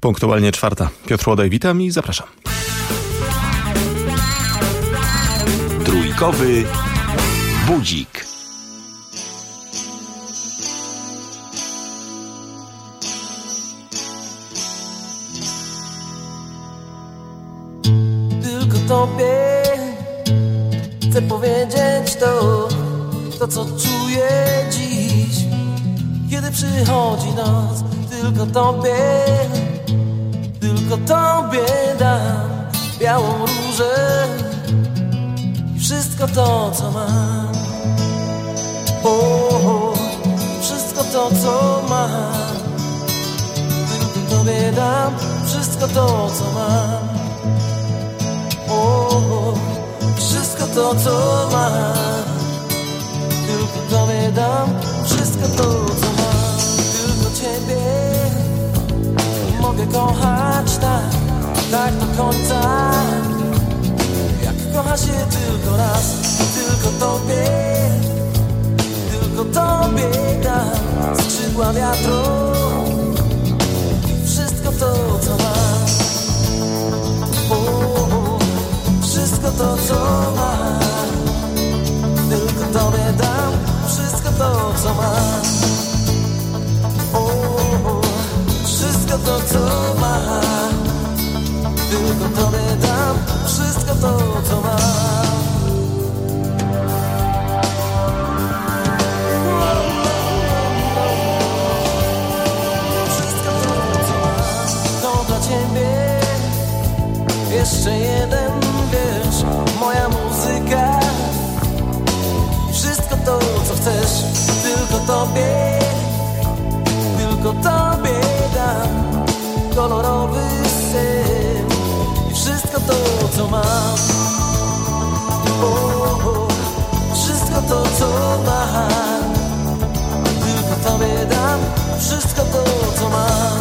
Punktualnie 4. Piotr Łodaj, witam i zapraszam. Trójkowy budzik. Tylko tobie chcę powiedzieć to co czuję dziś, kiedy przychodzi noc. Tylko tobie dam białą różę i wszystko to, co mam. Wszystko to, co mam. Tylko tobie dam wszystko to, co mam. Wszystko to, co mam. Tylko tobie dam wszystko to, co mam. Tylko ciebie mogę kochać tak do końca, jak kocha się tylko raz. Tylko tobie dam skrzydła wiatru i wszystko to, co mam. Wszystko to, co mam. Tylko tobie dam wszystko to, co mam. Wszystko to, co mam. Tylko tobie dam wszystko to, co mam. Wszystko to, co mam. To dla ciebie jeszcze jeden wiersz, moja muzyka i wszystko to, co chcesz. Tylko tobie dam kolorowy sen i wszystko to, co mam. Wszystko to, co mam. Tylko tobie dam wszystko to, co mam.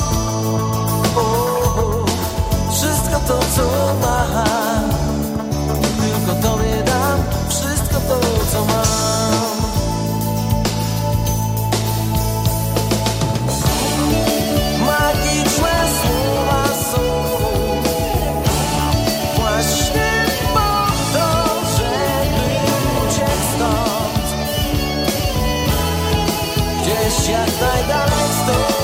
Wszystko to, co mam. Tylko tobie dam wszystko to, co mam. Magiczne słowa są właśnie po to, żeby uciec stąd, gdzieś jak najdalej stąd.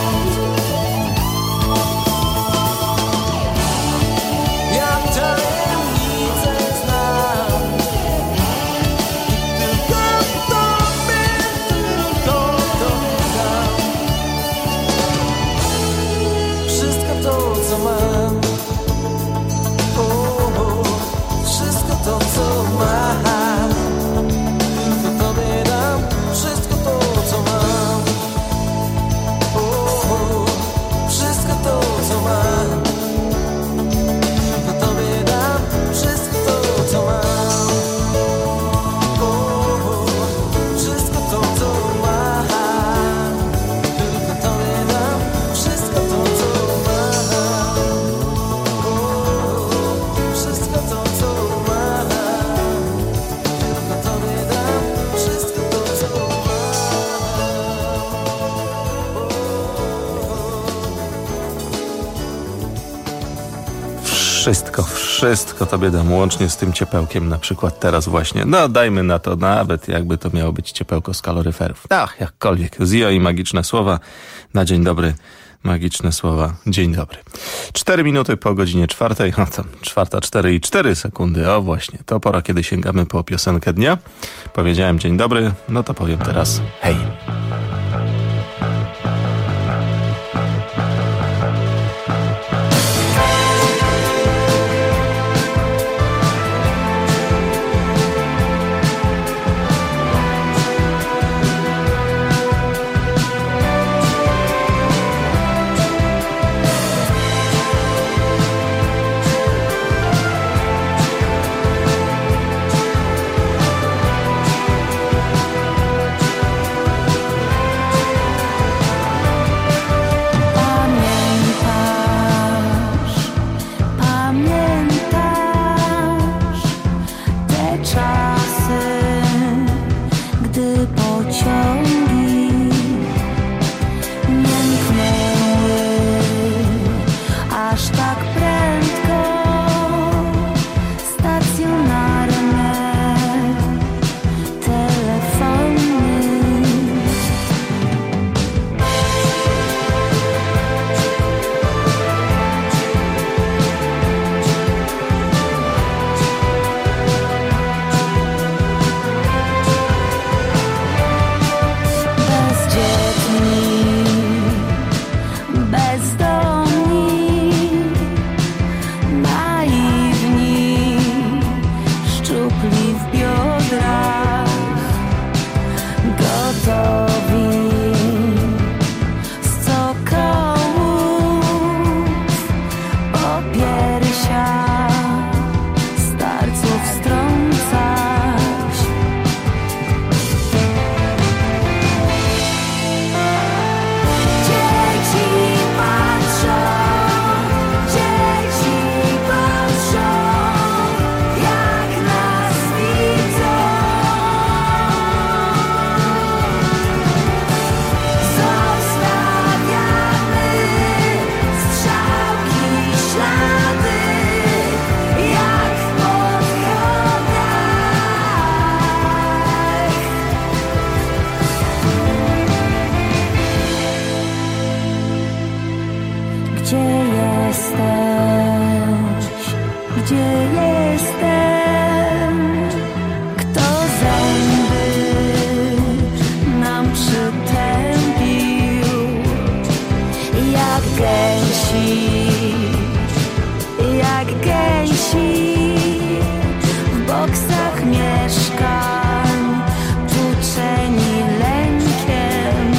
Wszystko tobie dam, łącznie z tym ciepełkiem, na przykład teraz właśnie. No dajmy na to, nawet jakby to miało być ciepełko z kaloryferów. Jakkolwiek. Zio i magiczne słowa na dzień dobry. Magiczne słowa, dzień dobry. 4 minuty po godzinie 4. No to 4:04 O właśnie, to pora, kiedy sięgamy po piosenkę dnia. Powiedziałem dzień dobry, no to powiem teraz hej. bezdomni, naiwni, szczupli w biodrach, gotowi z cokołów o piersiach starców strącać. Dzieci patrzą, jak nas widzą. Zostawiamy strzałki, ślady, jak w podchodach. Gdzie jesteś? Gdzie jestem? Kto zęby nam przytępił? Jak gęsi w boksach mieszkań, tuczeni lękiem.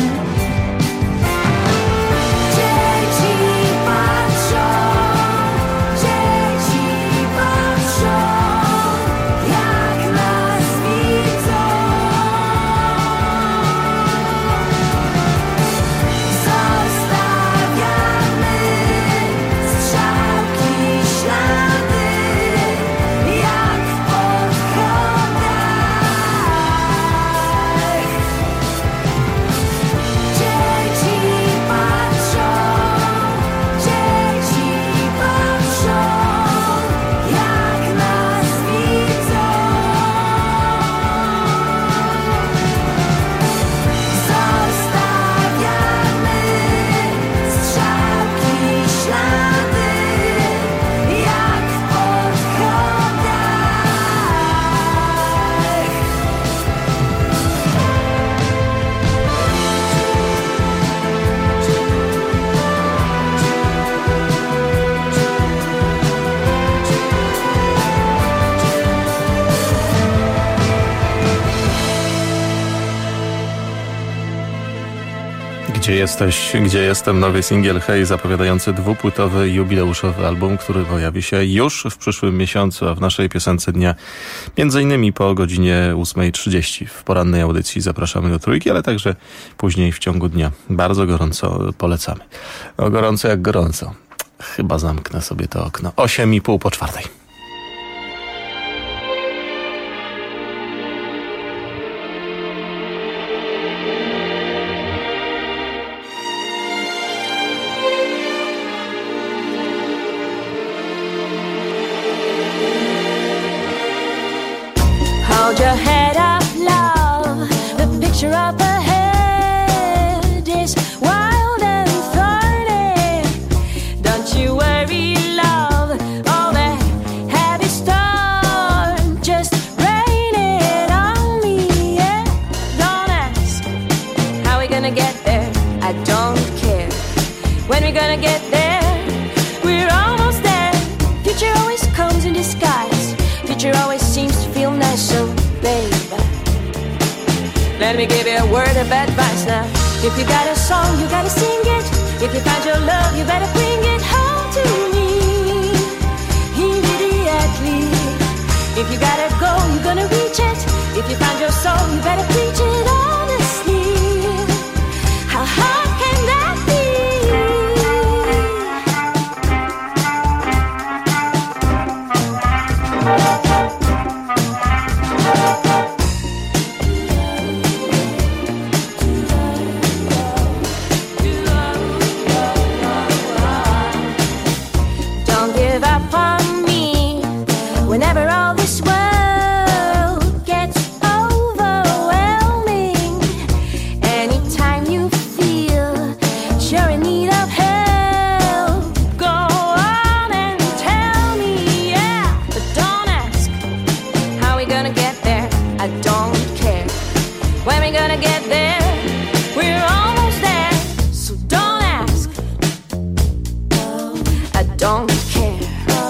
Dzieci patrzą, jak nas widzą. Zostawiamy strzałki, ślady, jak w podchodach. Dzieci patrzą, jak nas widzą. Zostawiamy strzałki, ślady, jak w Gdzie jesteś, gdzie jestem? Nowy singiel Hej, zapowiadający dwupłytowy, jubileuszowy album, który pojawi się już w przyszłym miesiącu, a w naszej piosence dnia między innymi po godzinie 8:30 w porannej audycji zapraszamy do Trójki, ale także później w ciągu dnia. Bardzo gorąco polecamy. No, gorąco jak gorąco. Chyba zamknę sobie to okno. 3:30. Hold your head up, love. The picture up ahead is wild and thorny. Don't you worry, love. All that heavy storm just rain it on me. Yeah, don't ask how we gonna get there. I don't care when we're gonna get there. We're almost there. Future always comes in disguise. Future always seems to feel nice, so babe, let me give you a word of advice now. If you got a song, you gotta sing it. If you find your love, you better bring it home to me immediately. If you gotta go, you're gonna reach it. If you find your soul, you better preach it honestly. How hard can that be? Don't give up on me whenever all this world gets overwhelming. don't care.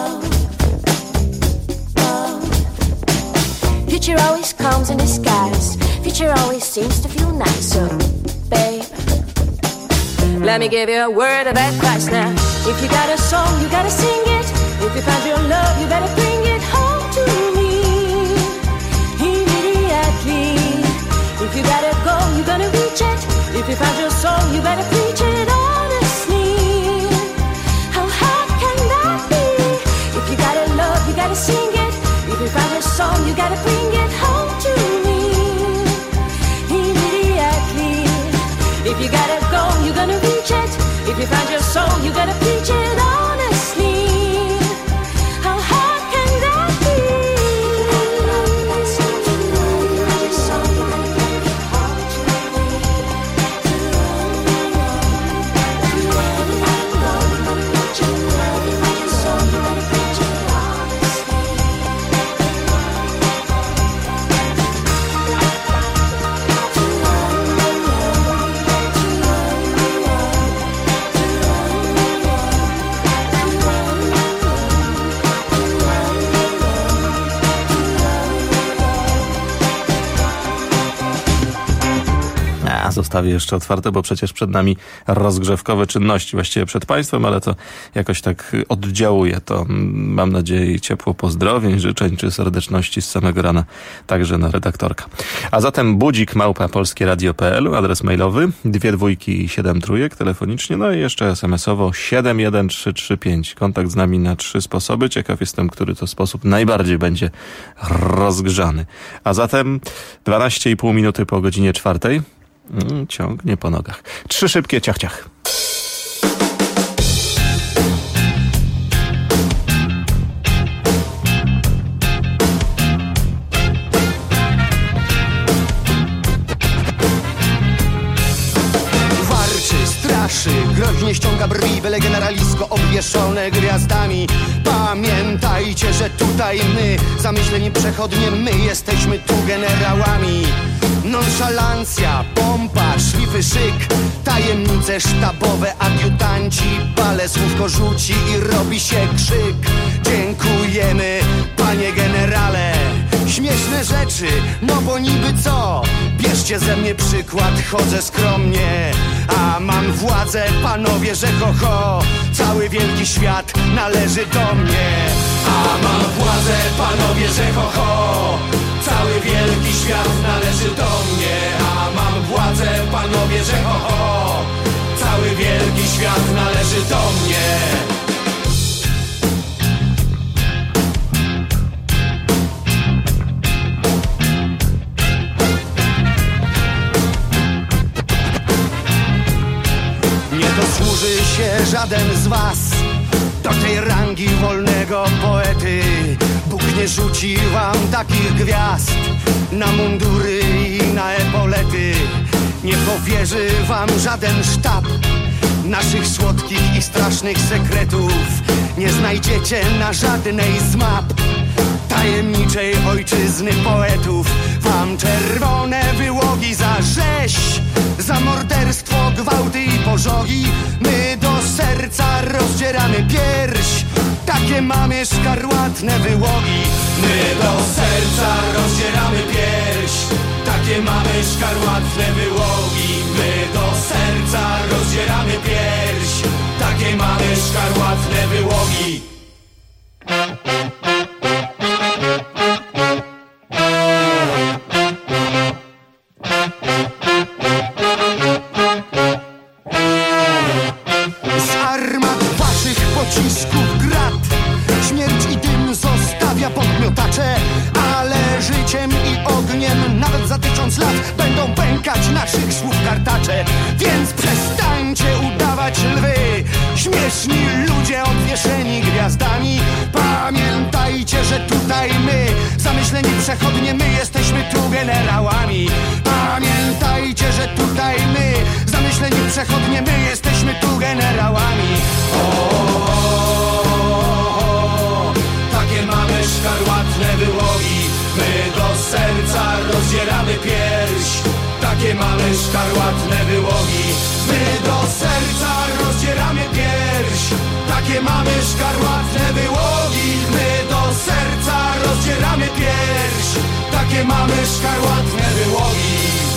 Future always comes in disguise. Future always seems to feel nice. So, babe, let me give you a word of advice now. If you got a song, you gotta sing it. If you found your love, you better bring it home to me immediately. If you gotta go, you're gonna reach it. If you found your song, you better preach it honestly. How hard can that be? If you gotta love, you gotta sing it. If you found your song, you gotta bring it home to me immediately. If you gotta go, you're gonna reach it. If you found your song, you gotta preach it honestly. How hard can that be? Zostawię jeszcze otwarte, bo przecież przed nami rozgrzewkowe czynności, właściwie przed państwem, ale to jakoś tak oddziałuje. To mam nadzieję ciepło pozdrowień, życzeń czy serdeczności z samego rana, także na redaktorka. A zatem budzik@polskieradio.pl, adres mailowy 2 dwójki i 7 trójek telefonicznie, no i jeszcze SMS-owo 71335. Kontakt z nami na 3 sposoby. Ciekaw jestem, który to sposób najbardziej będzie rozgrzany. A zatem 12,5 minuty po godzinie 4. Ciągnie po nogach. 3 szybkie ciach. Warczy, straszy, groźnie ściąga brwi, byle generalisko obwieszone gwiazdami. Pamiętajcie, że tutaj my, zamyśleni przechodnie, my jesteśmy tu generałami. Nonszalancja, pompa, szlify, szyk, tajemnice sztabowe, adiutanci, parę słówko rzuci i robi się krzyk. Dziękujemy, panie generale. Śmieszne rzeczy, no bo niby co? Bierzcie ze mnie przykład, chodzę skromnie, a mam władzę, panowie, że ho, ho. Cały wielki świat należy do mnie. A mam władzę, panowie, że ho, ho. Cały wielki świat należy do mnie. A mam władzę, panowie, że ho, ho. Cały wielki świat należy do mnie. Nie dosłuży się żaden z was do tej rangi wolnego poety. Bóg nie rzuci wam takich gwiazd na mundury i na epolety. Nie powierzy wam żaden sztab naszych słodkich i strasznych sekretów. Nie znajdziecie na żadnej z map tajemniczej ojczyzny poetów. Wam czerwone wyłogi za rzeź, za morderstwo, gwałty i pożogi. My do serca rozdzieramy pierś, takie mamy szkarłatne wyłogi. My do serca rozdzieramy pierś, takie mamy szkarłatne wyłogi. My do serca rozdzieramy pierś, takie mamy szkarłatne wyłogi. Z armat waszych pocisków grat śmierć i dym zostawia podmiotacze, ale życiem i ogniem nawet za 1000 lat będą pękać naszych słów kartacze. Więc przestańcie udawać lwy, śmieszni ludzie odwieszeni gwiazdami. Pamiętajcie, że tutaj my, zamyśleni przechodnie, my jesteśmy tu generałami. Pamiętajcie, że tutaj my, zamyśleni przechodnie, my jesteśmy tu generałami. Takie mamy szkarłatne wyłogi. My do serca rozdzieramy pierś, takie mamy szkarłatne wyłogi. My do serca rozdzieramy pierś, takie mamy szkarłatne szkarłatne wyłogi.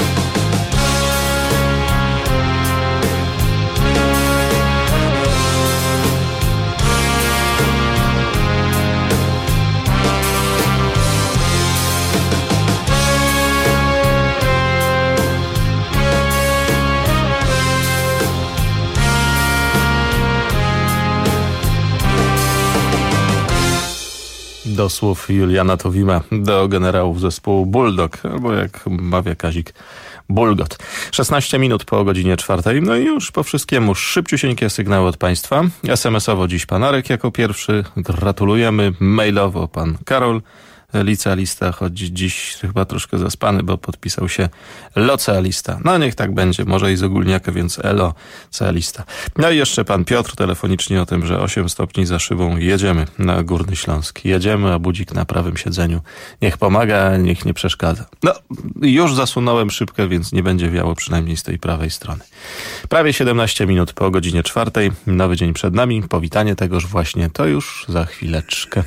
Do słów Juliana Tuwima, do generałów zespołu Bulldog, albo jak mawia Kazik, Bulgot. 16 minut po godzinie 4. No i już po wszystkiemu szybciusieńkie sygnały od Państwa. SMS-owo dziś pan Arek jako pierwszy. Gratulujemy. Mailowo pan Karol, licealista, choć dziś chyba troszkę zaspany, bo podpisał się locealista. No niech tak będzie, może i z ogólniaka, więc elo, cealista. No i jeszcze pan Piotr telefonicznie o tym, że 8 stopni za szybą, jedziemy na Górny Śląsk. Jedziemy, a budzik na prawym siedzeniu niech pomaga, niech nie przeszkadza. No, już zasunąłem szybkę, więc nie będzie wiało przynajmniej z tej prawej strony. Prawie 17 minut po godzinie 4. Nowy dzień przed nami. Powitanie tegoż właśnie to już za chwileczkę.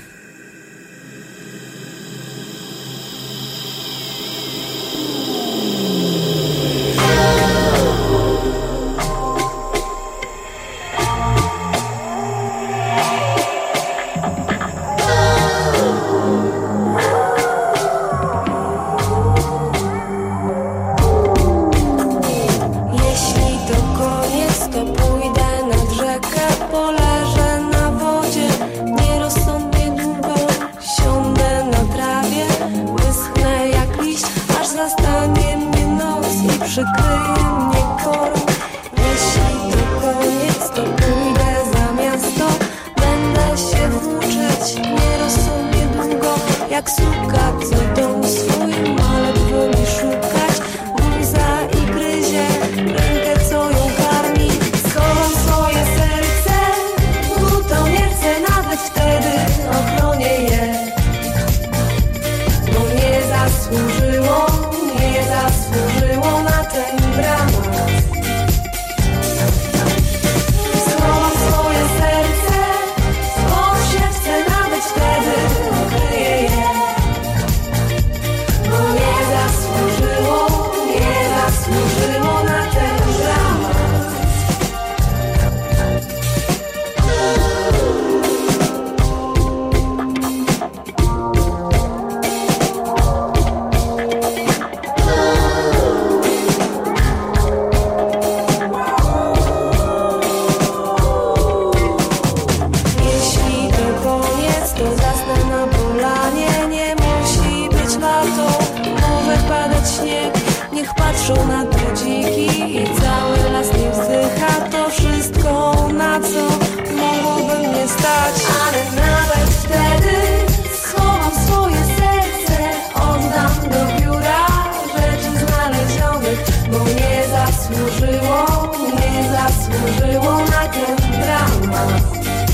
Przykryje mnie korą. Jeśli to koniec, to pójdę za miasto. Będę się włóczyć nierozsądnie długo, jak suka, co dom swój malet woli szukać. Łza i gryzie rękę, co ją karmi. Schowam swoje serce w butonierce, nawet wtedy ochronię je, bo nie zasłużyło na ten dramat. Schowam swoje serce w podszewce, nawet wtedy ukryję je, bo nie zasłużyło na ten dramat. Patrzą na drudziki i cały las nie wzdycha. To wszystko, na co mogłoby mnie stać. Ale nawet wtedy schowam swoje serce, oddam do biura rzeczy znalezionych, bo nie zasłużyło na ten dramat.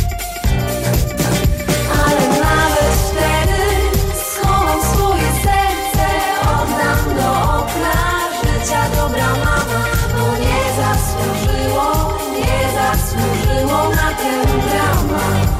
Ale nawet wtedy schowam swoje serce, oddam do okna dobra mama, bo nie zasłużyło na ten dramat.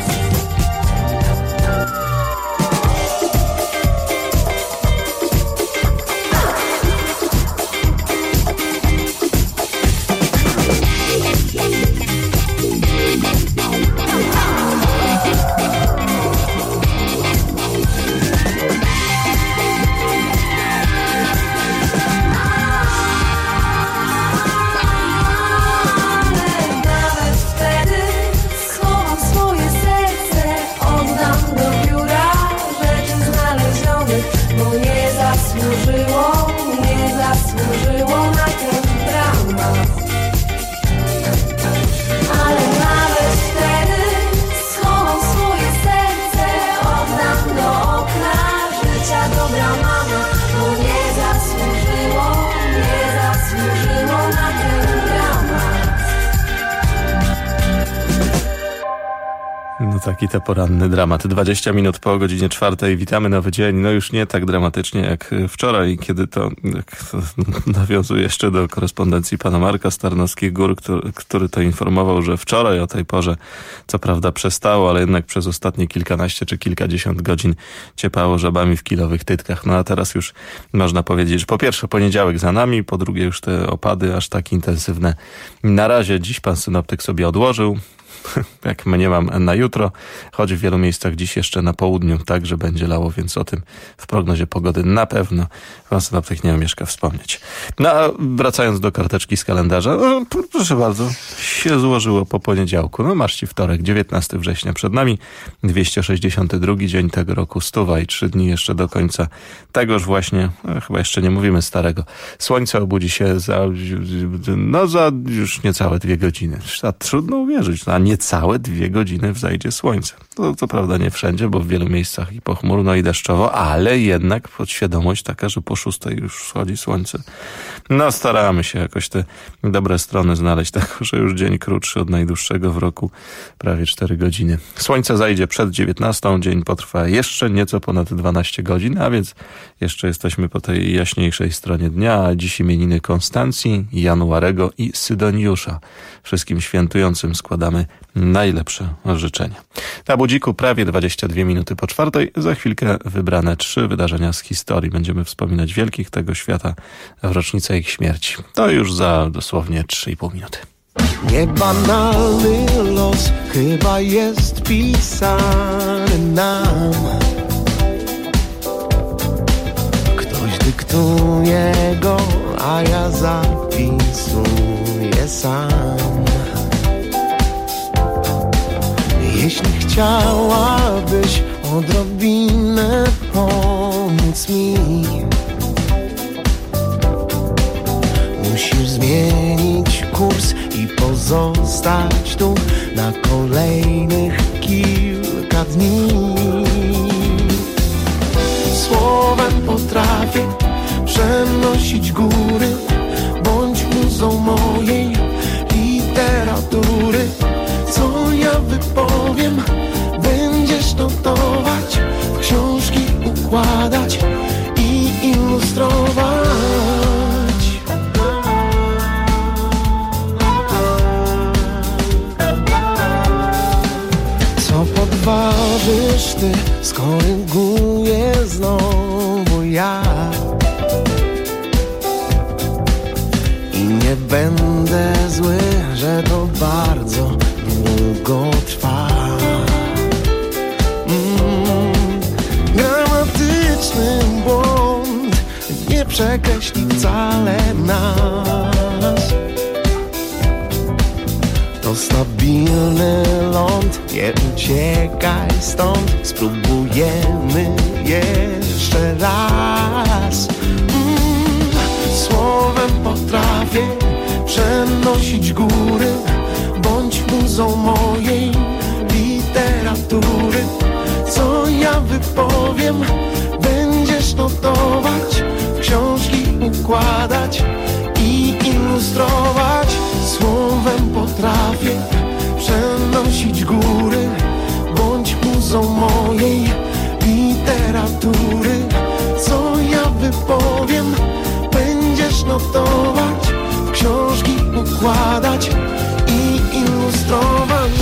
No taki to poranny dramat. 20 minut po godzinie 4. Witamy nowy dzień. No już nie tak dramatycznie jak wczoraj, kiedy to nawiązuje jeszcze do korespondencji pana Marka z Tarnowskich Gór, który to informował, że wczoraj o tej porze co prawda przestało, ale jednak przez ostatnie kilkanaście czy kilkadziesiąt godzin ciepało żabami w kilowych tytkach. No a teraz już można powiedzieć, że po pierwsze poniedziałek za nami, po drugie już te opady aż tak intensywne na razie dziś pan synoptyk sobie odłożył. Jak mnie mam na jutro, choć w wielu miejscach dziś jeszcze na południu także będzie lało, więc o tym w prognozie pogody na pewno pan synoptyk nie omieszka wspomnieć. No a wracając do karteczki z kalendarza, no, proszę bardzo, się złożyło po poniedziałku. No marzci wtorek, 19 września przed nami, 262 dzień tego roku, 103 dni jeszcze do końca tegoż właśnie, chyba jeszcze nie mówimy starego. Słońce obudzi się za już niecałe 2 godziny. Trudno uwierzyć, a niecałe 2 godziny wzejdzie słońce. To co prawda nie wszędzie, bo w wielu miejscach i pochmurno i deszczowo, ale jednak podświadomość taka, że po 6 już wschodzi słońce. No staramy się jakoś te dobre strony znaleźć, tak, że już dzień krótszy od najdłuższego w roku, prawie 4 godziny. Słońce zajdzie przed 19, dzień potrwa jeszcze nieco ponad 12 godzin, a więc jeszcze jesteśmy po tej jaśniejszej stronie dnia, a dziś imieniny Konstancji, Januarego i Sydoniusza. Wszystkim świętującym składamy najlepsze życzenia. Na budziku prawie 22 minuty po 4. Za chwilkę wybrane 3 wydarzenia z historii. Będziemy wspominać wielkich tego świata w rocznicę ich śmierci. To już za dosłownie 3,5 minuty. Niebanalny los chyba jest pisany nam. Ktoś dyktuje go, a ja zapisuję sam. Jeśli chciałabyś odrobinę pomóc mi, musisz zmienić kurs i pozostać tu na kolejnych kilka dni. Słowem potrafię przenosić góry, bądź muzą mojej literatury. Co ja wypowiem, będziesz notować, w książki układać i ilustrować. Co podważysz ty, skoryguję znowu ja. I nie będę zły, że to bardzo długo trwa. Gramatyczny błąd nie przekreśli wcale nas. To stabilny ląd, nie uciekaj stąd. Spróbujemy jeszcze raz. Słowem potrafię przenosić góry, bądź muzą mojej literatury. Co ja wypowiem, będziesz notować, w książki układać i ilustrować. Słowem potrafię przenosić góry, bądź muzą mojej literatury. Co ja wypowiem, będziesz notować, w książki układać i ilustrować.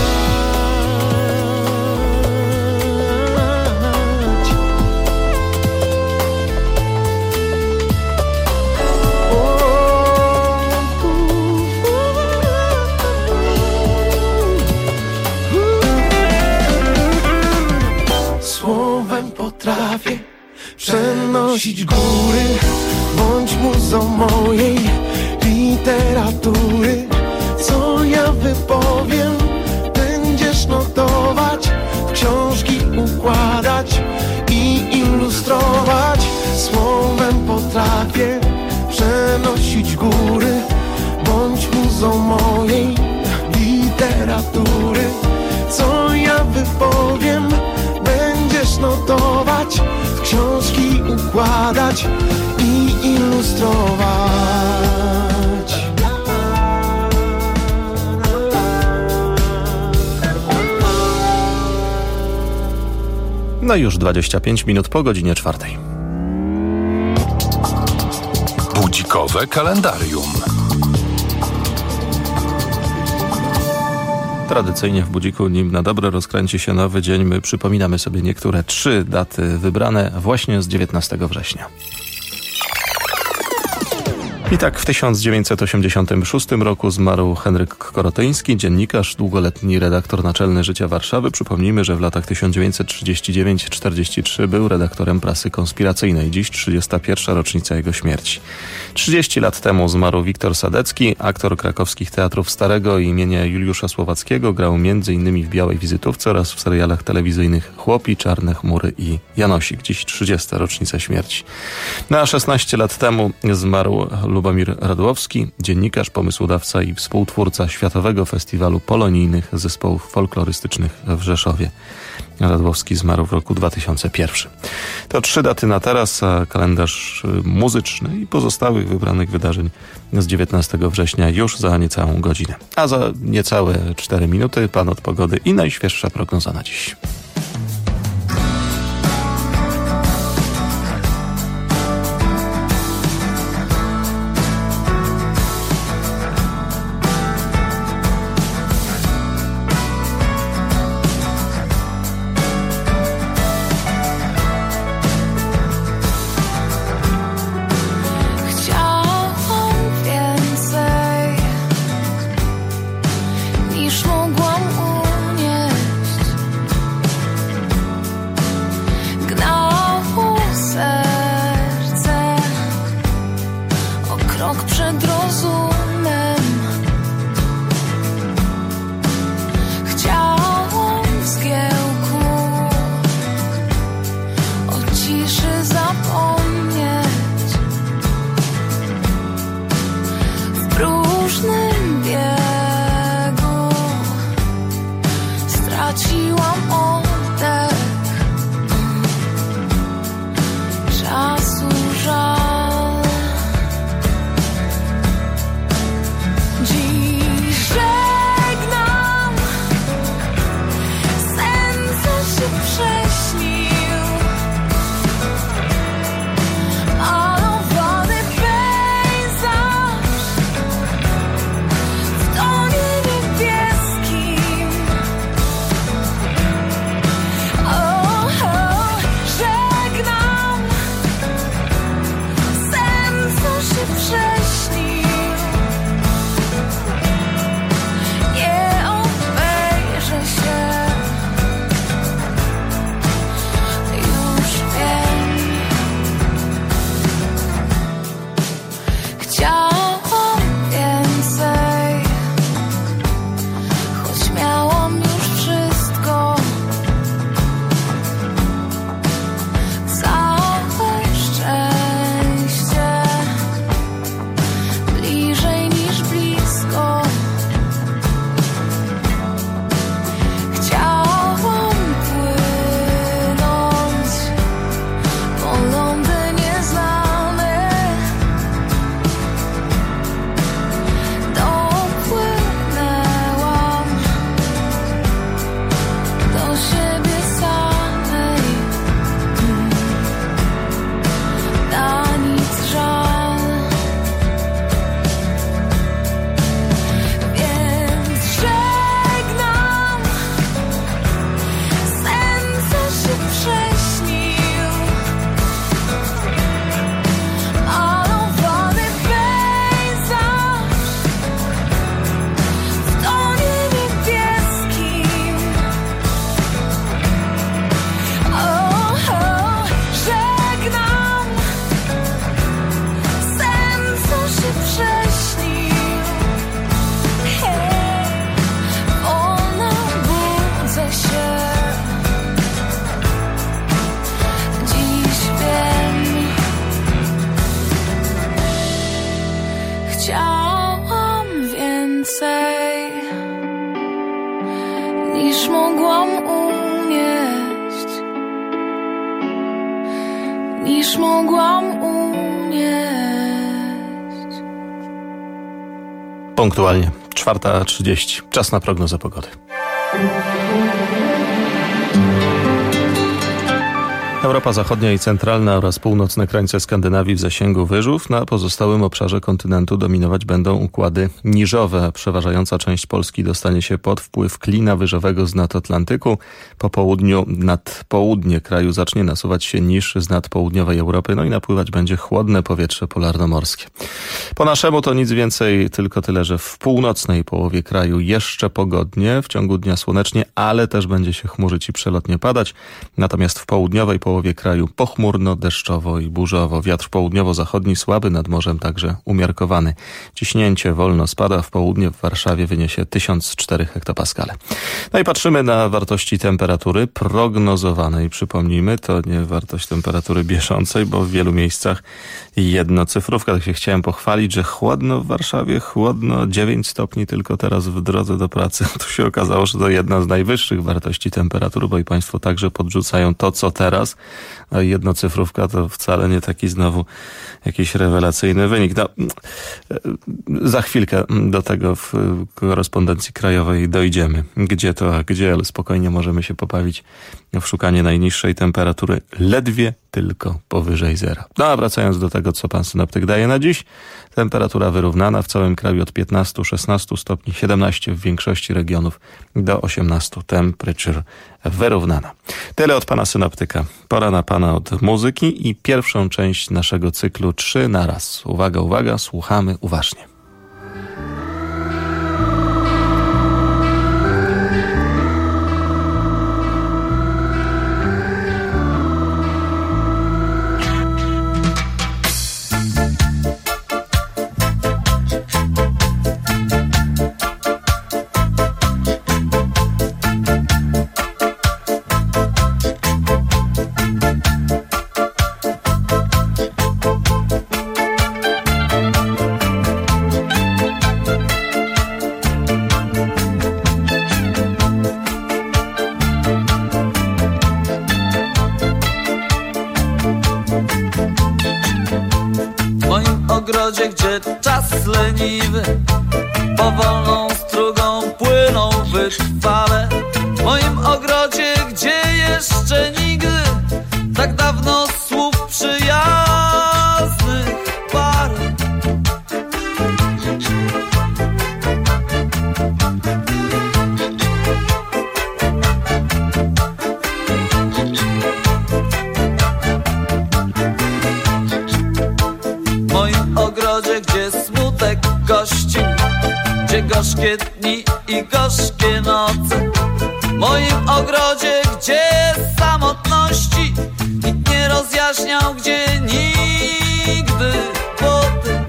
Słowem potrafię przenosić góry, bądź muzą mojej literatury. Co ja wypowiem, będziesz notować, w książki układać i ilustrować. Słowem potrafię przenosić góry, bądź muzą mojej literatury. Co ja wypowiem, będziesz notować, w książki układać i ilustrować. No i już 25 minut po godzinie 4. Budzikowe kalendarium. Tradycyjnie w Budziku, nim na dobre rozkręci się nowy dzień, my przypominamy sobie niektóre 3 daty wybrane właśnie z 19 września. I tak w 1986 roku zmarł Henryk Korotyński, dziennikarz, długoletni redaktor naczelny Życia Warszawy. Przypomnijmy, że w latach 1939-43 był redaktorem prasy konspiracyjnej. Dziś 31. rocznica jego śmierci. 30 lat temu zmarł Wiktor Sadecki, aktor krakowskich teatrów Starego i imienia Juliusza Słowackiego. Grał m.in. w Białej Wizytówce oraz w serialach telewizyjnych Chłopi, Czarne chmury i Janosik. Dziś 30. rocznica śmierci. Na 16 lat temu zmarł Lubomir Radłowski, dziennikarz, pomysłodawca i współtwórca Światowego Festiwalu Polonijnych Zespołów Folklorystycznych w Rzeszowie. Radłowski zmarł w roku 2001. To 3 daty na teraz, a kalendarz muzyczny i pozostałych wybranych wydarzeń z 19 września już za niecałą godzinę. A za niecałe 4 minuty pan od pogody i najświeższa prognoza na dziś. niż mogłam unieść, niż mogłam unieść. Punktualnie 4:30. Czas na prognozę pogody. Europa Zachodnia i Centralna oraz północne krańce Skandynawii w zasięgu wyżów. Na pozostałym obszarze kontynentu dominować będą układy niżowe, a przeważająca część Polski dostanie się pod wpływ klina wyżowego z nad Atlantyku. Po południu nad południe kraju zacznie nasuwać się niż z nad południowej Europy, no i napływać będzie chłodne powietrze polarnomorskie. Po naszemu to nic więcej, tylko tyle, że w północnej połowie kraju jeszcze pogodnie, w ciągu dnia słonecznie, ale też będzie się chmurzyć i przelotnie padać. Natomiast w południowej połowie kraju pochmurno, deszczowo i burzowo. Wiatr południowo-zachodni słaby, nad morzem także umiarkowany. Ciśnięcie wolno spada, w południe w Warszawie wyniesie 1004 hektopaskale. No i patrzymy na wartości temperatury prognozowanej. Przypomnijmy, to nie wartość temperatury bieżącej, bo w wielu miejscach jednocyfrówka. Tak się chciałem pochwalić, że chłodno w Warszawie, chłodno, 9 stopni tylko teraz w drodze do pracy. Tu się okazało, że to jedna z najwyższych wartości temperatury, bo i państwo także podrzucają to, co teraz. A jednocyfrówka to wcale nie taki znowu jakiś rewelacyjny wynik. No, za chwilkę do tego w korespondencji krajowej dojdziemy. Gdzie to, a gdzie, ale spokojnie możemy się pobawić w szukanie najniższej temperatury ledwie tylko powyżej zera. No a wracając do tego, co pan synoptyk daje na dziś, temperatura wyrównana w całym kraju od 15-16 stopni, 17 w większości regionów do 18 temperature wyrównana. Tyle od pana synoptyka. Pora na pana od muzyki i pierwszą część naszego cyklu 3 na raz. Uwaga, uwaga, słuchamy uważnie. Gdzie czas leniwy powolną strugą płynął wytrwale. W moim ogrodzie, gdzie jeszcze nigdy tak dawno słów przyjaznych parę. W moim ogrodzie, gdzie smutek gości, gdzie gorzkie dni i gorzkie noce. W moim ogrodzie, gdzie samotności nikt nie rozjaśniał, gdzie nigdy poty.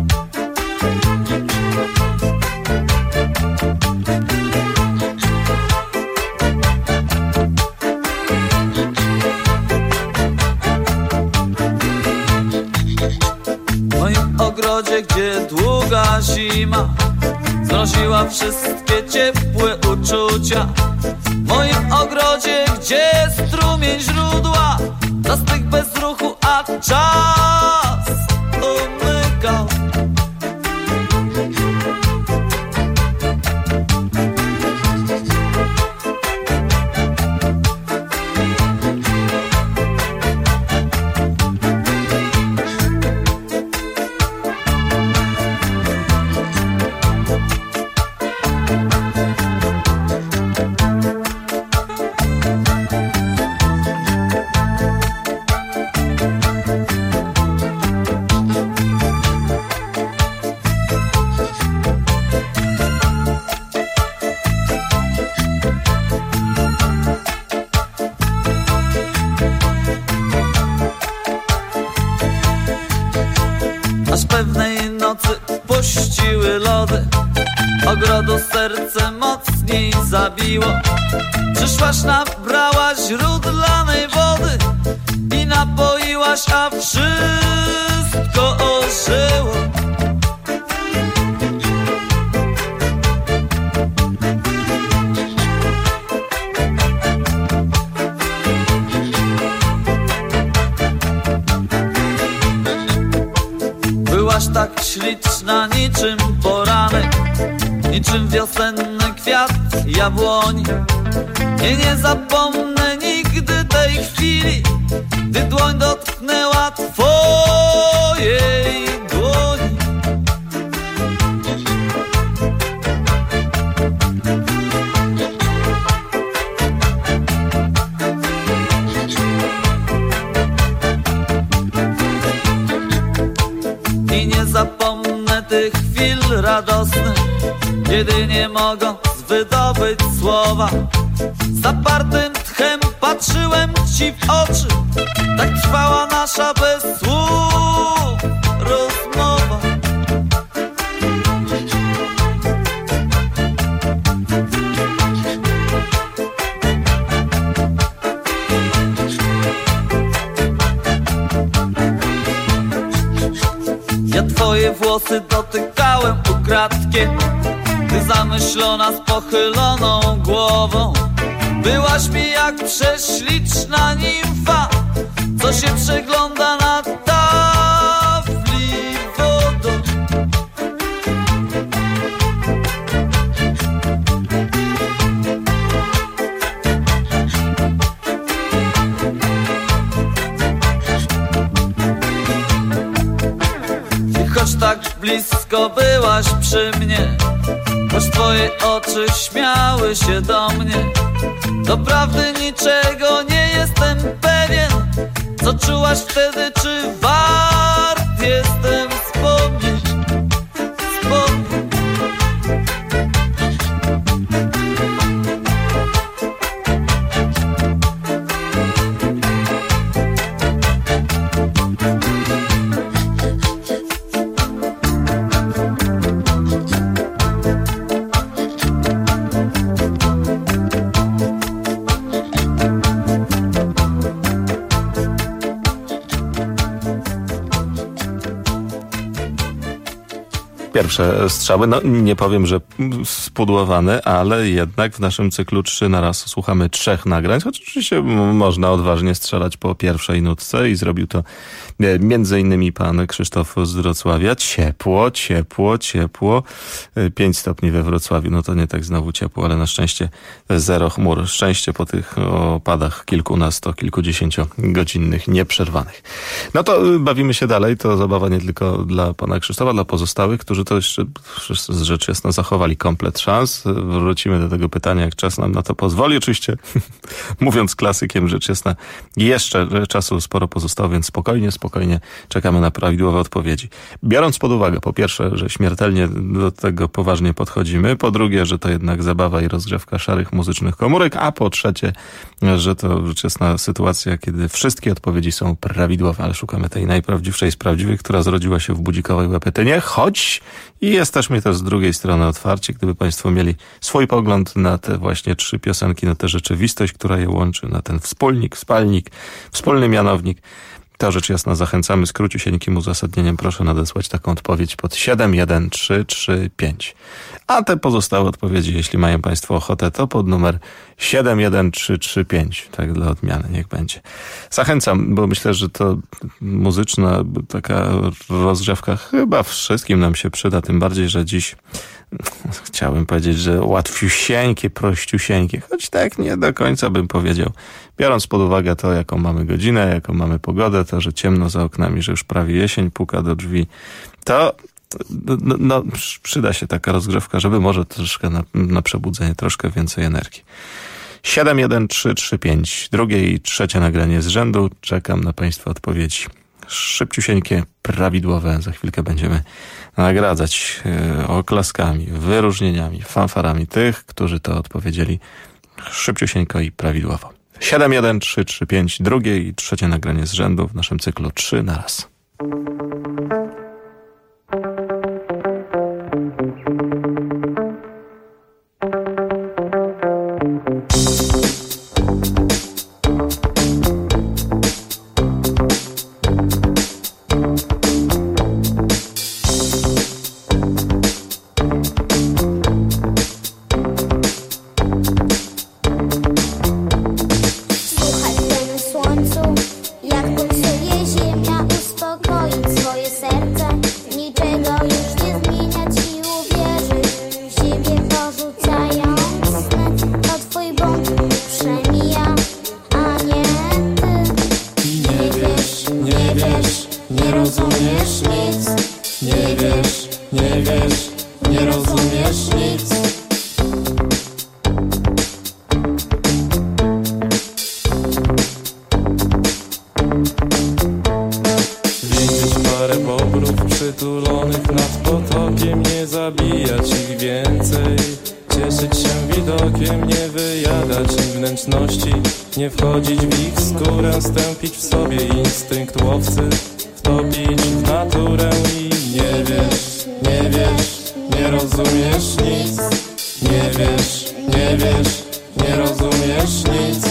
W moim ogrodzie, gdzie długa zima znosiła wszystkie ciepłe uczucia. W moim ogrodzie, gdzie strumień źródła zastygł bez ruchu, a czas umykał. Aż pewnej nocy puściły lody, ogrodu serce mocniej zabiło. Przyszłaś, nabrałaś źródlanej wody i napoiłaś, a wszystko ożyło. Byłaś tak śliczna niczym poranek, niczym wiosenny kwiat jabłoni. I nie zapomnę nigdy nigdy tej chwili, gdy dłoń dotknęła twojej dłoni. I nie zapomnę tych chwil radosnych, kiedy nie mogąc wydobyć słowa, zapartym tchem patrzyłem ci w oczy. Tak trwała nasza bez słów rozmowa. Ja twoje włosy dotykałem ukradkiem, ty zamyślona z pochyloną głową. Byłaś mi jak prześliczna nimfa, co się przegląda na tafli wodą. I choć tak blisko byłaś przy mnie, choć twoje oczy śmiały się do mnie, doprawdy niczego nie jestem pewien. Co czułaś wtedy, czy wart jestem wspomnieć? Pierwsze strzały, no nie powiem, że spudłowane, ale jednak w naszym cyklu 3 na raz słuchamy 3 nagrań. Oczywiście można odważnie strzelać po pierwszej nutce i zrobił to między innymi pan Krzysztof z Wrocławia. Ciepło. 5 stopni we Wrocławiu, no to nie tak znowu ciepło, ale na szczęście 0 chmur. Szczęście po tych opadach kilkunasto, kilkudziesięciogodzinnych, nieprzerwanych. No to bawimy się dalej. To zabawa nie tylko dla pana Krzysztofa, dla pozostałych, którzy to jeszcze rzecz jasna zachowali komplet szans. Wrócimy do tego pytania, jak czas nam na to pozwoli. Oczywiście, mówiąc klasykiem, rzecz jasna, jeszcze czasu sporo pozostało, więc spokojnie czekamy na prawidłowe odpowiedzi. Biorąc pod uwagę, po pierwsze, że śmiertelnie do tego poważnie podchodzimy, po drugie, że to jednak zabawa i rozgrzewka szarych muzycznych komórek, a po trzecie, że to rzecz jasna sytuacja, kiedy wszystkie odpowiedzi są prawidłowe, ale szukamy tej najprawdziwszej z prawdziwych, która zrodziła się w budzikowej Łepetynie, choć i jesteśmy też z drugiej strony otwarci, gdyby państwo mieli swój pogląd na te właśnie 3 piosenki, na tę rzeczywistość, która je łączy, na ten wspólnik, spalnik, wspólny mianownik, to rzecz jasna zachęcamy z króciusieńkim uzasadnieniem. Proszę nadesłać taką odpowiedź pod 71335. A te pozostałe odpowiedzi, jeśli mają państwo ochotę, to pod numer 71335. Tak dla odmiany, niech będzie. Zachęcam, bo myślę, że to muzyczna taka rozgrzewka chyba wszystkim nam się przyda, tym bardziej, że dziś chciałbym powiedzieć, że łatwiusieńkie, prościusieńkie, choć tak nie do końca bym powiedział. Biorąc pod uwagę to, jaką mamy godzinę, jaką mamy pogodę, to, że ciemno za oknami, że już prawie jesień puka do drzwi, to no, przyda się taka rozgrzewka, żeby może troszkę na przebudzenie, troszkę więcej energii. 71335, drugie i trzecie nagranie z rzędu. Czekam na państwa odpowiedzi. Szybciusieńkie, prawidłowe. Za chwilkę będziemy nagradzać oklaskami, wyróżnieniami, fanfarami tych, którzy to odpowiedzieli szybciusieńko i prawidłowo. 71335, drugie i trzecie nagranie z rzędu w naszym cyklu 3 na raz. Słuchaj, słońcu, jak pulsuje ziemia, uspokoi zręczności, nie wchodzić w ich skórę, stępić w sobie instynkt łowcy, wtopić w naturę i nie wiesz, nie wiesz, nie rozumiesz nic. Nie wiesz, nie wiesz, nie rozumiesz nic.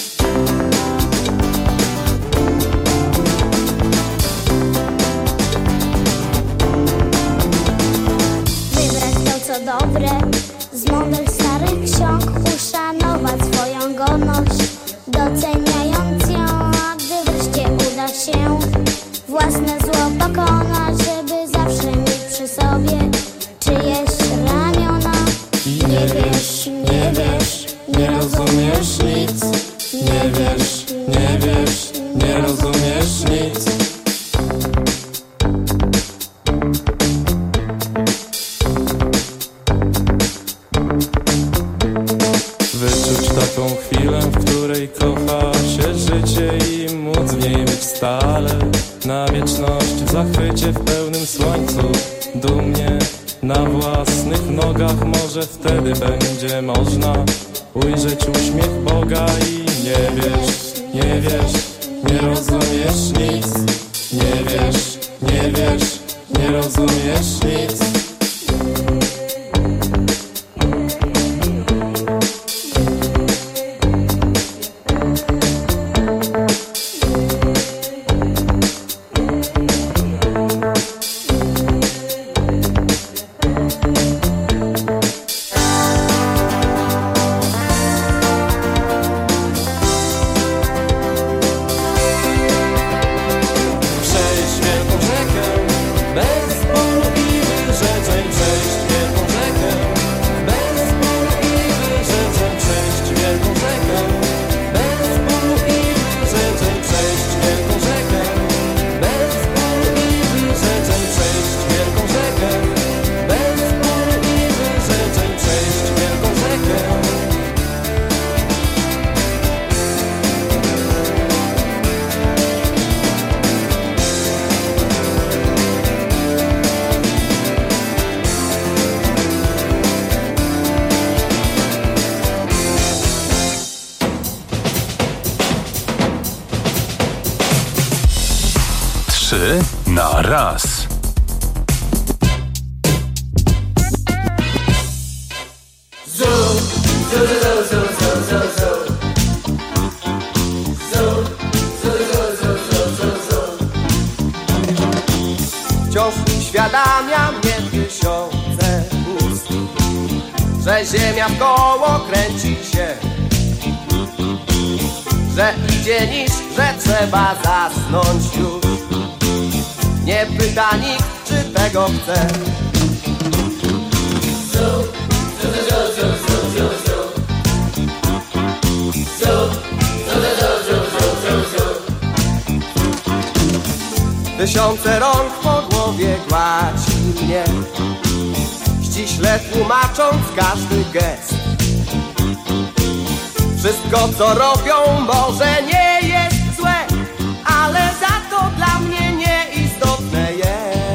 Wybrać to co dobre z model starych ksiąg, uszanować swoją godność, doceniając ją, a gdy wreszcie uda się własne zło pokonać, żeby zawsze mieć przy sobie czyjeś ramiona. Nie wiesz, nie wiesz, nie rozumiesz nic. Nie wiesz, nie wiesz, nie rozumiesz nic. Wyczuć taką chwilę, w której kocha się życie i móc w niej być stale. Na wieczność w zachwycie, w pełnym słońcu, dumnie na własnych nogach. Może wtedy będzie można ujrzeć uśmiech Boga i nie wiesz, nie wiesz, nie rozumiesz nic. Nie wiesz, nie wiesz, nie rozumiesz nic. Na raz. Wciąż uświadamia mnie tysiące ust, że ziemia w koło kręci się, że idzie niż, że trzeba zasnąć już. Nie pyta nikt, czy tego chce. Tysiące rąk po głowie gładzi mnie, ściśle tłumacząc każdy gest. Wszystko co robią może nie jest złe, ale za to dla mnie nieistotne jest.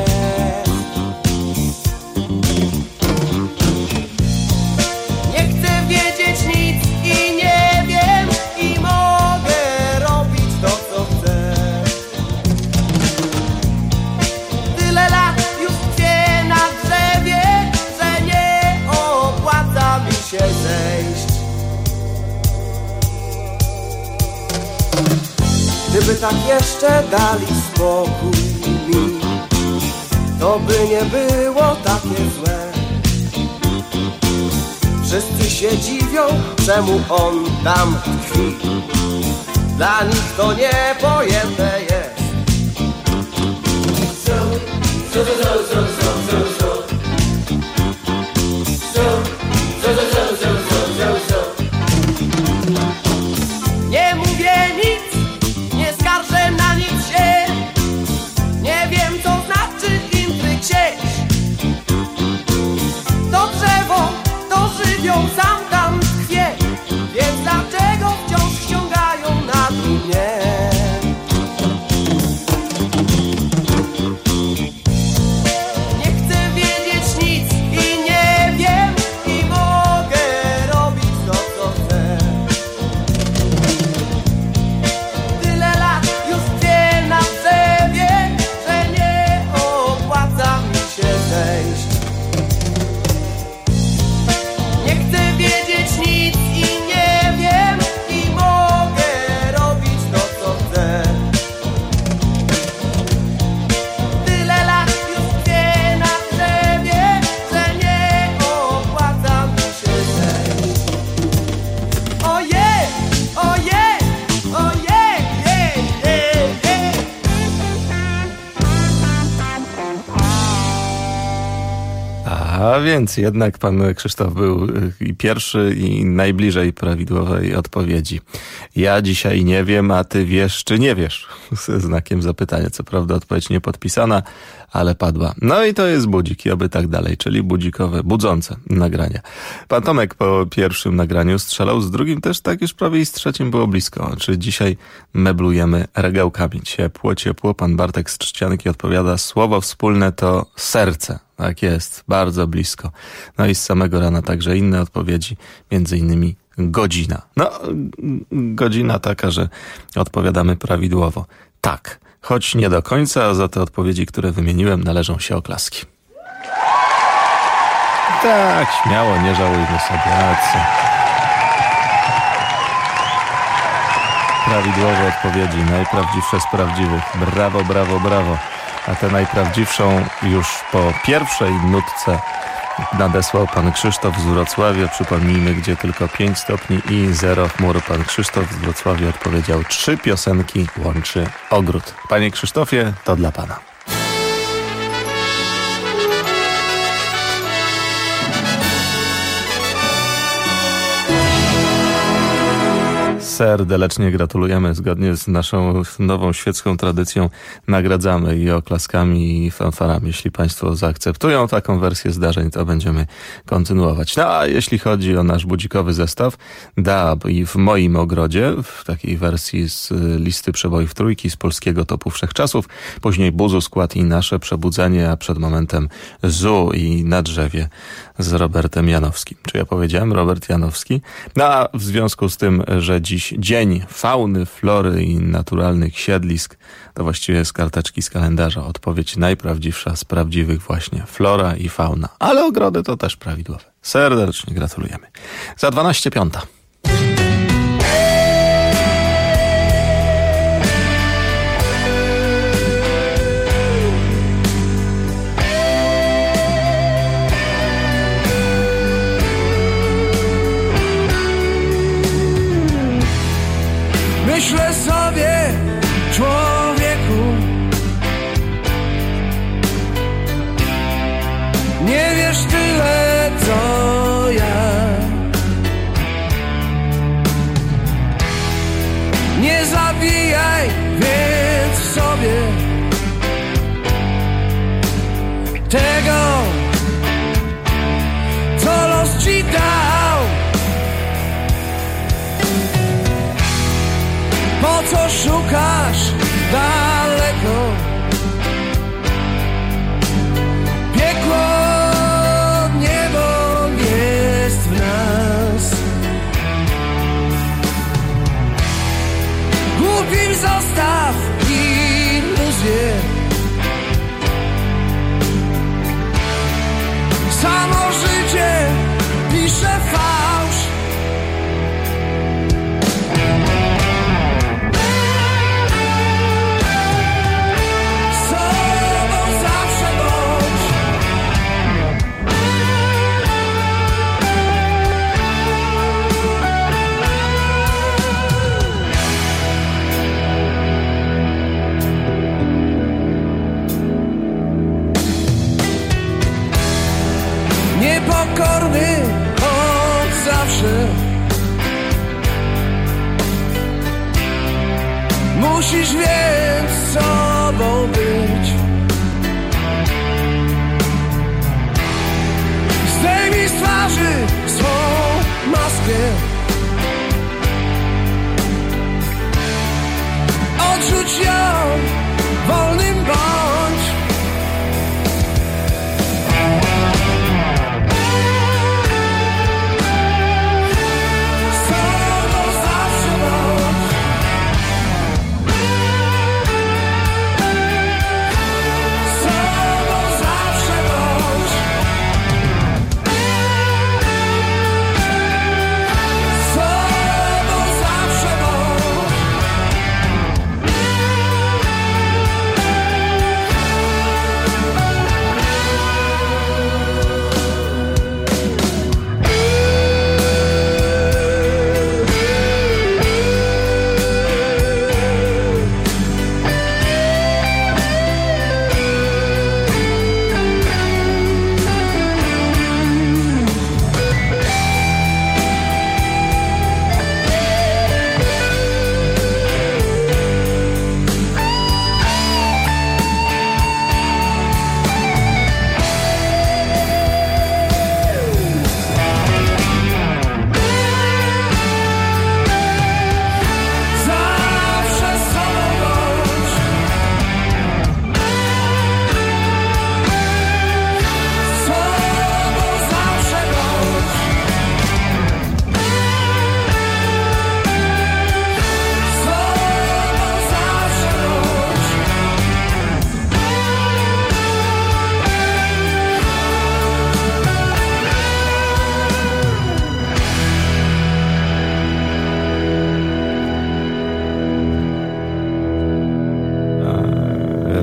Nie chcę wiedzieć nic i nie wiem, i mogę robić to co chcę. Tyle lat już tkwię na drzewie, że nie opłaca mi się zejść. Gdyby tak jeszcze dali spokój mi, to by nie było takie złe. Wszyscy się dziwią, czemu on tam tkwi. Dla nich to niepojęte jest. Nie mówię nic, nie skarżę na nic się. Nie wiem co znaczy intryg sieć. To drzewo, to żywioł sam tam tkwie, więc dlaczego wciąż ściągają na dół mnie? A więc jednak pan Krzysztof był i pierwszy i najbliżej prawidłowej odpowiedzi. Ja dzisiaj nie wiem, a ty wiesz czy nie wiesz? Ze znakiem zapytania. Co prawda odpowiedź nie podpisana, ale padła. No i to jest budzik i oby tak dalej, czyli budzikowe, budzące nagrania. Pan Tomek po pierwszym nagraniu strzelał, z drugim też tak już prawie i z trzecim było blisko. Czy dzisiaj meblujemy regełkami? Ciepło, ciepło. Pan Bartek z Trzcianki odpowiada, słowo wspólne to serce. Tak jest, bardzo blisko. No i z samego rana także inne odpowiedzi, między innymi godzina. No, godzina taka, że odpowiadamy prawidłowo. Tak, choć nie do końca, a za te odpowiedzi, które wymieniłem, należą się oklaski. Tak, śmiało, nie żałujmy sobie. A co? Prawidłowe odpowiedzi, najprawdziwsze z prawdziwych. Brawo, brawo, brawo. A tę najprawdziwszą już po pierwszej nutce nadesłał pan Krzysztof z Wrocławia. Przypomnijmy, gdzie tylko 5 stopni i 0 chmur. Pan Krzysztof z Wrocławia odpowiedział: 3 piosenki łączy ogród. Panie Krzysztofie, to dla pana. Serdecznie gratulujemy. Zgodnie z naszą nową świecką tradycją nagradzamy i oklaskami, i fanfarami. Jeśli państwo zaakceptują taką wersję zdarzeń, to będziemy kontynuować. No a jeśli chodzi o nasz budzikowy zestaw, i w moim ogrodzie, w takiej wersji z listy przebojów trójki, z polskiego topu wszechczasów, później Buzu skład i nasze przebudzenie, a przed momentem Zu i Na drzewie z Robertem Janowskim. Czy ja powiedziałem Robert Janowski? No a w związku z tym, że dziś dzień fauny, flory i naturalnych siedlisk, to właściwie z karteczki z kalendarza odpowiedź najprawdziwsza z prawdziwych właśnie, flora i fauna. Ale ogrody to też prawidłowe. Serdecznie gratulujemy. Za 12:05. Myślę sobie, człowieku, nie wiesz tyle, co ja. Nie zabijaj więc w sobie tego, co los ci dał. Po co szukasz daleko? Piekło, niebo jest w nas. Głupim zostaw iluzję. Samo życie pisze fałsz. Niepokorny od zawsze. Musisz więc sobą być. Zdejmij z twarzy swą maskę. Odrzuć ją, wolnym bądź.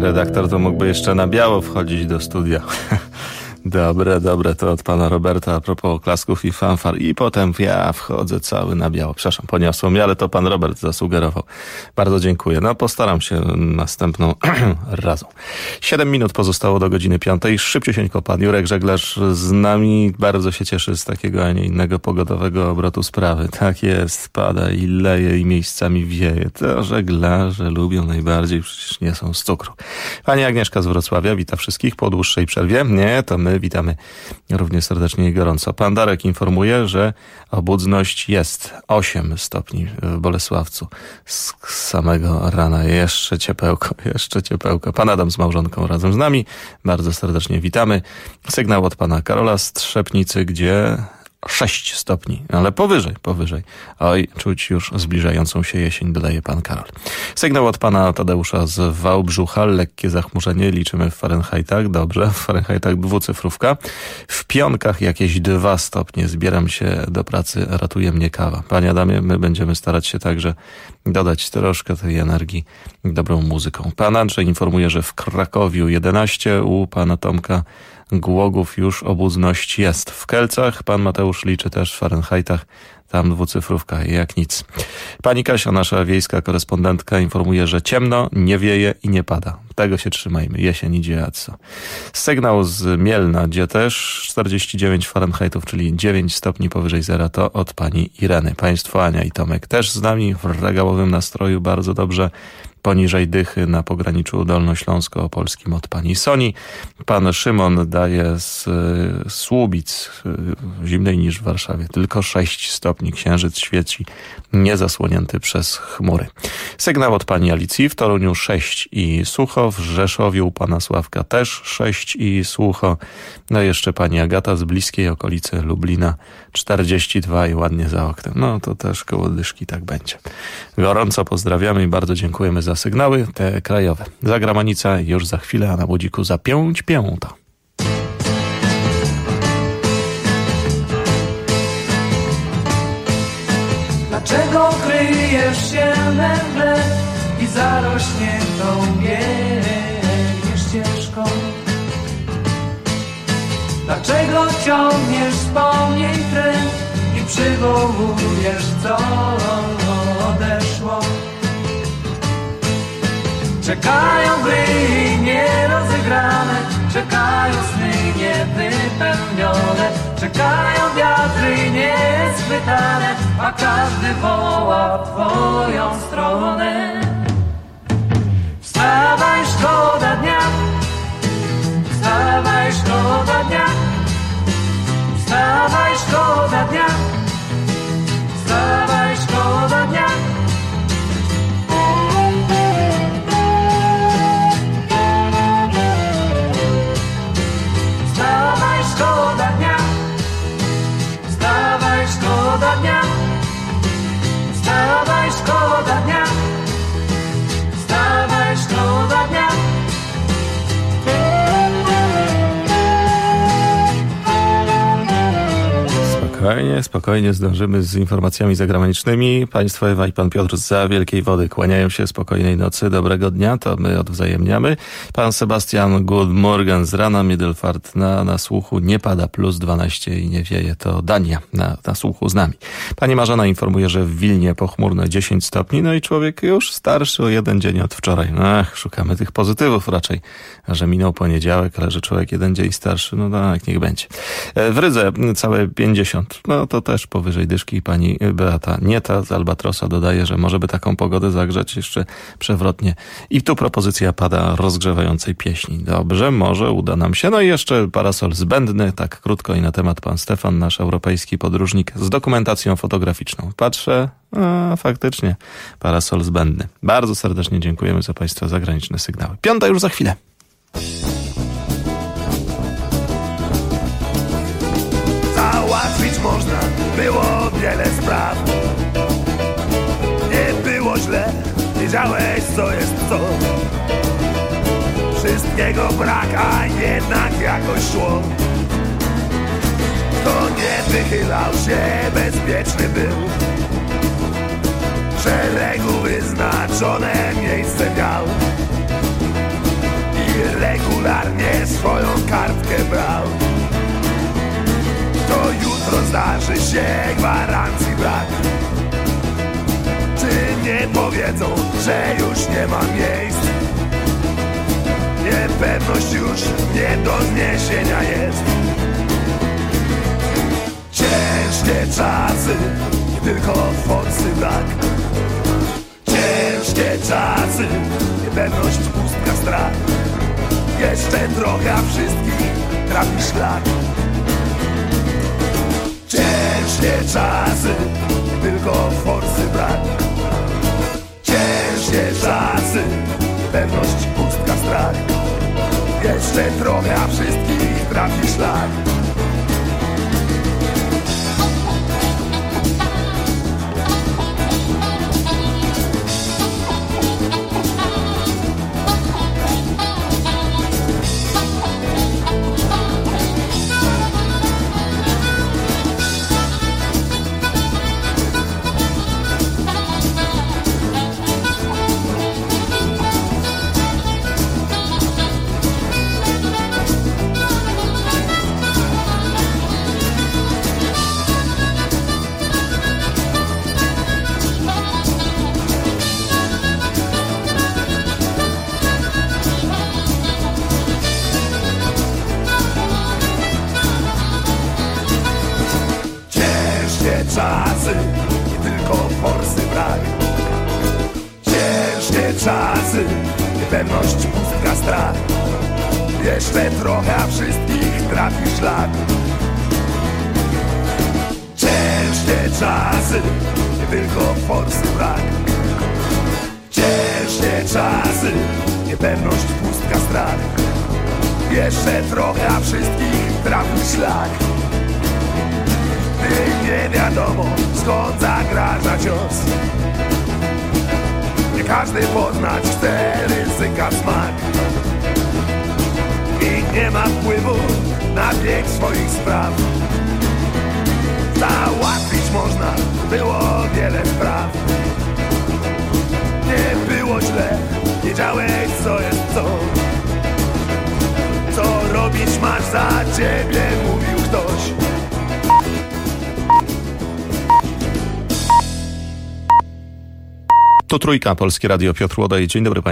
redaktor to mógłby jeszcze na biało wchodzić do studia. Dobre, to od pana Roberta a propos oklasków i fanfar. I potem ja wchodzę cały na biało. Przepraszam, poniosło mnie, ale to pan Robert zasugerował. Bardzo dziękuję. No, postaram się następną razą. 7 minut pozostało do godziny 5. Szybciusieńko pan Jurek Żeglarz z nami. Bardzo się cieszy z takiego, a nie innego pogodowego obrotu sprawy. Tak jest, pada i leje i miejscami wieje. To żeglarze lubią najbardziej, przecież nie są z cukru. Pani Agnieszka z Wrocławia wita wszystkich po dłuższej przerwie. Nie, to my witamy równie serdecznie i gorąco. Pan Darek informuje, że obudność jest 8 stopni w Bolesławcu. Z samego rana jeszcze ciepełko. Pan Adam z małżonką razem z nami. Bardzo serdecznie witamy. Sygnał od pana Karola z Trzepnicy, gdzie 6 stopni, ale powyżej. Oj, czuć już zbliżającą się jesień, dodaje pan Karol. Sygnał od pana Tadeusza z Wałbrzucha, lekkie zachmurzenie, liczymy w Fahrenheitach, dobrze, w Fahrenheitach 2-cyfrówka. W Pionkach jakieś 2 stopnie, zbieram się do pracy, ratuje mnie kawa. Panie Adamie, my będziemy starać się także dodać troszkę tej energii dobrą muzyką. Pan Andrzej informuje, że w Krakowiu 11, u pana Tomka Głogów już obudność jest. W Kelcach pan Mateusz liczy też w Fahrenheitach, tam 2-cyfrówka, jak nic. Pani Kasia, nasza wiejska korespondentka, informuje, że ciemno, nie wieje i nie pada. Tego się trzymajmy, jesień idzie, a co. Sygnał z Mielna, gdzie też 49 Fahrenheitów, czyli 9 stopni powyżej zera, to od pani Ireny. Państwo Ania i Tomek też z nami w regałowym nastroju, bardzo dobrze. Poniżej dychy na pograniczu dolnośląsko-opolskim od pani Soni. Pan Szymon daje z Słubic, zimniej niż w Warszawie, tylko 6 stopni. Księżyc świeci, niezasłonięty przez chmury. Sygnał od pani Alicji, w Toruniu 6 i sucho, w Rzeszowiu u pana Sławka też 6 i sucho. No jeszcze pani Agata z bliskiej okolicy Lublina 42 i ładnie za oknem. No to też koło dyszki tak będzie. Gorąco pozdrawiamy i bardzo dziękujemy za sygnały te krajowe. Zagramanica już za chwilę, a na budziku za 5:05. Dlaczego kryjesz się we mgle i zarośniętą biegniesz ścieżką? Dlaczego ciągniesz wspomnień trend i przywołujesz, co odeszło? Czekają gry nierozegrane, czekają sny niewypełnione, czekają wiatry nieschwytane, a każdy woła w twoją stronę. Wstawaj, szkoda dnia, wstawaj, szkoda dnia, wstawaj, szkoda dnia, wstawaj, szkoda dnia. Szkoda dnia, wstawaj, szkoda dnia, wstawaj, szkoda dnia, wstawaj, szkoda dnia. Spokojnie zdążymy z informacjami zagranicznymi. Państwo Ewa i pan Piotr z Wielkiej Wody kłaniają się, spokojnej nocy, dobrego dnia, to my odwzajemniamy. Pan Sebastian, good morgen z rana, Middelfart na słuchu, nie pada, +12 i nie wieje, to Dania na słuchu z nami. Pani Marzena informuje, że w Wilnie pochmurno 10 stopni, no i człowiek już starszy o 1 dzień od wczoraj. Szukamy tych pozytywów raczej, że minął poniedziałek, ale że człowiek 1 dzień starszy, no tak, niech będzie. W Rydze całe 50. No to też powyżej dyszki. Pani Beata Nieta z Albatrosa dodaje, że może by taką pogodę zagrzać jeszcze przewrotnie. I tu propozycja pada rozgrzewającej pieśni. Dobrze, może uda nam się. No i jeszcze parasol zbędny, tak krótko i na temat pan Stefan, nasz europejski podróżnik z dokumentacją fotograficzną. Patrzę, faktycznie parasol zbędny. Bardzo serdecznie dziękujemy za państwa zagraniczne sygnały. 5 już za chwilę. Załatwić można było wiele spraw. Nie było źle, wiedziałeś co jest co. Wszystkiego brak, a jednak jakoś szło. Kto nie wychylał się, bezpieczny był. W szeregu wyznaczone miejsce miał. swoją kartkę brał. To jutro zdarzy się, gwarancji brak. Czy nie powiedzą, że już nie ma miejsc? Niepewność już nie do zniesienia jest. Ciężkie czasy, tylko forsy brak. Ciężkie czasy, niepewność, pustka, strach. Jeszcze trochę, a wszystkich trafi szlak. Ciężkie czasy, tylko forsy brak. Ciężkie czasy, niepewność, pustka, strach. Jeszcze trochę, a wszystkich trafi szlak. Czasy, nie tylko forsy brak. Ciężkie czasy, niepewność, pustka, strach. Jeszcze trochę, a wszystkich trafi szlak. Ciężkie czasy, nie tylko forsy brak. Ciężkie czasy, niepewność, pustka, strach. Jeszcze trochę, a wszystkich trafi szlak. Nie wiadomo, skąd zagraża cios. Nie każdy poznać chce ryzyka smak. I nie ma wpływu na bieg swoich spraw. Załatwić można było wiele spraw. Nie było źle, wiedziałeś co jest co. Co robić masz, za ciebie mówił ktoś. To Trójka, Polskie Radio, Piotr Łodaj. Dzień dobry Państwu.